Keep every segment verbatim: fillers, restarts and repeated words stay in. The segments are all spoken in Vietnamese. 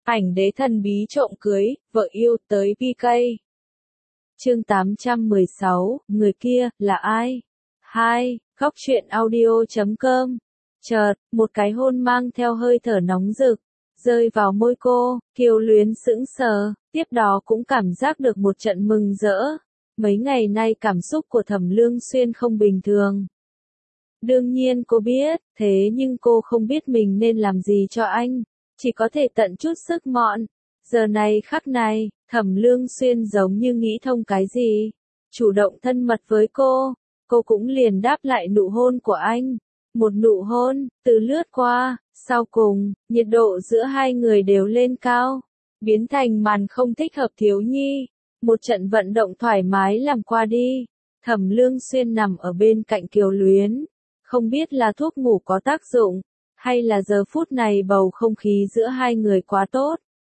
Ảnh đế thần bí trộm cưới, vợ yêu tới pê ca. Chương tám trăm mười sáu, người kia, là ai? hai. Góc truyện audio chấm com. Chợt, một cái hôn mang theo hơi thở nóng rực, rơi vào môi cô, Kiều Luyến sững sờ, tiếp đó cũng cảm giác được một trận mừng rỡ. Mấy ngày nay cảm xúc của Thẩm Lương Xuyên không bình thường. Đương nhiên cô biết, thế nhưng cô không biết mình nên làm gì cho anh, chỉ có thể tận chút sức mọn. Giờ này khắc này, Thẩm Lương Xuyên giống như nghĩ thông cái gì, chủ động thân mật với cô, cô cũng liền đáp lại nụ hôn của anh. Một nụ hôn, từ lướt qua, sau cùng, nhiệt độ giữa hai người đều lên cao, biến thành màn không thích hợp thiếu nhi. Một trận vận động thoải mái làm qua đi, Thẩm Lương Xuyên nằm ở bên cạnh Kiều Luyến, không biết là thuốc ngủ có tác dụng, hay là giờ phút này bầu không khí giữa hai người quá tốt.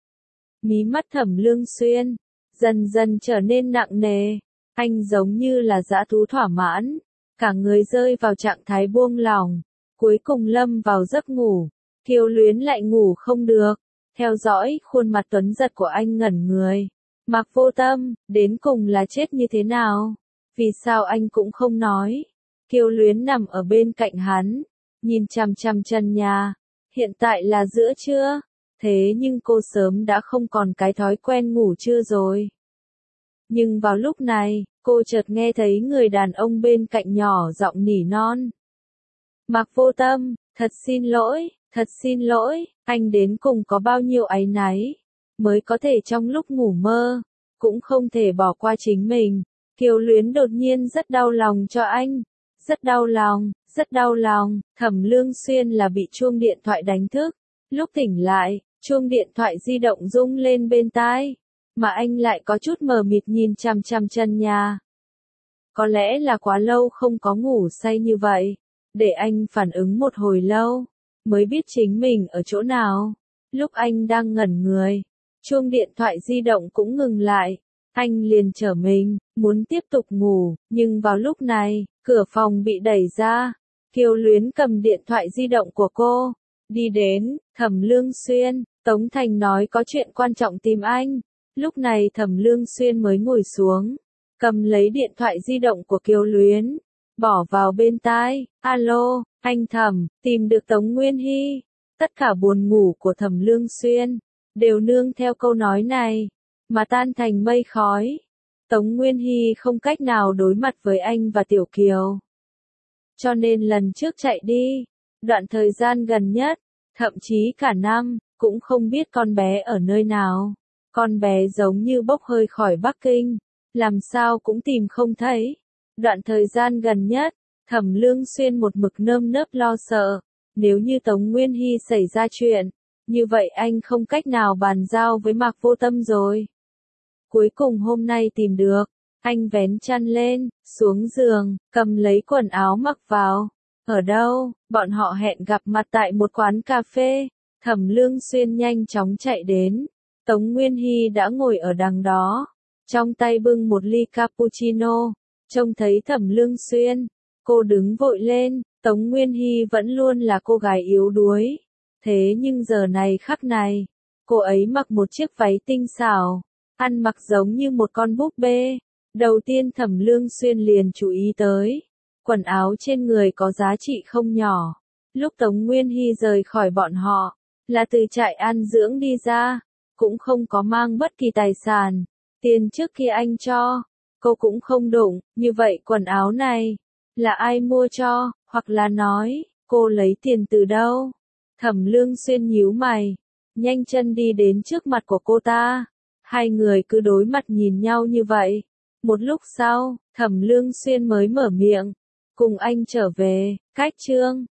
Mí mắt Thẩm Lương Xuyên dần dần trở nên nặng nề, anh giống như là dã thú thỏa mãn, cả người rơi vào trạng thái buông lỏng, cuối cùng lâm vào giấc ngủ. Kiều Luyến lại ngủ không được, theo dõi khuôn mặt tuấn giật của anh ngẩn người. Mạc Vô Tâm, đến cùng là chết như thế nào? Vì sao anh cũng không nói? Kiều Luyến nằm ở bên cạnh hắn, nhìn chằm chằm trần nhà. Hiện tại là giữa trưa, thế nhưng cô sớm đã không còn cái thói quen ngủ trưa rồi. Nhưng vào lúc này, cô chợt nghe thấy người đàn ông bên cạnh nhỏ giọng nỉ non. Mạc Vô Tâm, thật xin lỗi, thật xin lỗi, anh đến cùng có bao nhiêu áy náy, mới có thể trong lúc ngủ mơ, cũng không thể bỏ qua chính mình. Kiều Luyến đột nhiên rất đau lòng cho anh, rất đau lòng, rất đau lòng. Thẩm Lương Xuyên là bị chuông điện thoại đánh thức, lúc tỉnh lại, chuông điện thoại di động rung lên bên tai, mà anh lại có chút mờ mịt nhìn chằm chằm chân nhà. Có lẽ là quá lâu không có ngủ say như vậy, để anh phản ứng một hồi lâu, mới biết chính mình ở chỗ nào. Lúc anh đang ngẩn người, chuông điện thoại di động cũng ngừng lại, anh liền trở mình, muốn tiếp tục ngủ, nhưng vào lúc này, cửa phòng bị đẩy ra, Kiều Luyến cầm điện thoại di động của cô, đi đến. Thẩm Lương Xuyên, Tống Thành nói có chuyện quan trọng tìm anh. Lúc này Thẩm Lương Xuyên mới ngồi xuống, cầm lấy điện thoại di động của Kiều Luyến, bỏ vào bên tai. Alo, anh Thẩm, tìm được Tống Nguyên Hy. Tất cả buồn ngủ của Thẩm Lương Xuyên đều nương theo câu nói này mà tan thành mây khói. Tống Nguyên Hy không cách nào đối mặt với anh và Tiểu Kiều, cho nên lần trước chạy đi, đoạn thời gian gần nhất, thậm chí cả năm, cũng không biết con bé ở nơi nào. Con bé giống như bốc hơi khỏi Bắc Kinh, làm sao cũng tìm không thấy. Đoạn thời gian gần nhất, Thẩm Lương Xuyên một mực nơm nớp lo sợ, nếu như Tống Nguyên Hy xảy ra chuyện, như vậy anh không cách nào bàn giao với Mạc Vô Tâm rồi. Cuối cùng hôm nay tìm được, anh vén chăn lên, xuống giường, cầm lấy quần áo mặc vào. Ở đâu? Bọn họ hẹn gặp mặt tại một quán cà phê. Thẩm Lương Xuyên nhanh chóng chạy đến. Tống Nguyên Hy đã ngồi ở đằng đó, trong tay bưng một ly cappuccino. Trông thấy Thẩm Lương Xuyên, cô đứng vội lên. Tống Nguyên Hy vẫn luôn là cô gái yếu đuối, thế nhưng giờ này khắc này, cô ấy mặc một chiếc váy tinh xảo, ăn mặc giống như một con búp bê. Đầu tiên Thẩm Lương Xuyên liền chú ý tới, quần áo trên người có giá trị không nhỏ. Lúc Tống Nguyên Hy rời khỏi bọn họ, là từ trại an dưỡng đi ra, cũng không có mang bất kỳ tài sản, tiền trước khi anh cho, cô cũng không đụng. Như vậy quần áo này, là ai mua cho, hoặc là nói, cô lấy tiền từ đâu? Thẩm Lương Xuyên nhíu mày, nhanh chân đi đến trước mặt của cô ta. Hai người cứ đối mặt nhìn nhau như vậy. Một lúc sau, Thẩm Lương Xuyên mới mở miệng, cùng anh trở về. Cách chương